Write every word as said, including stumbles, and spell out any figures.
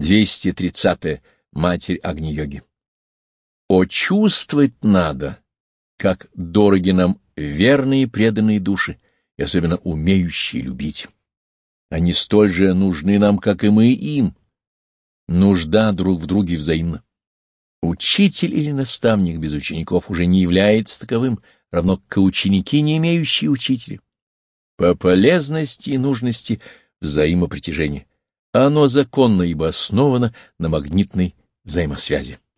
двести тридцатое. Матерь Агни-йоги. О, чувствовать надо, как дороги нам верные и преданные души, и особенно умеющие любить. Они столь же нужны нам, как и мы им. Нужда друг в друге взаимна. Учитель или наставник без учеников уже не является таковым, равно как и ученики, не имеющие учителя. По полезности и нужности взаимопритяжения. Оно законно, ибо основано на магнитной взаимосвязи.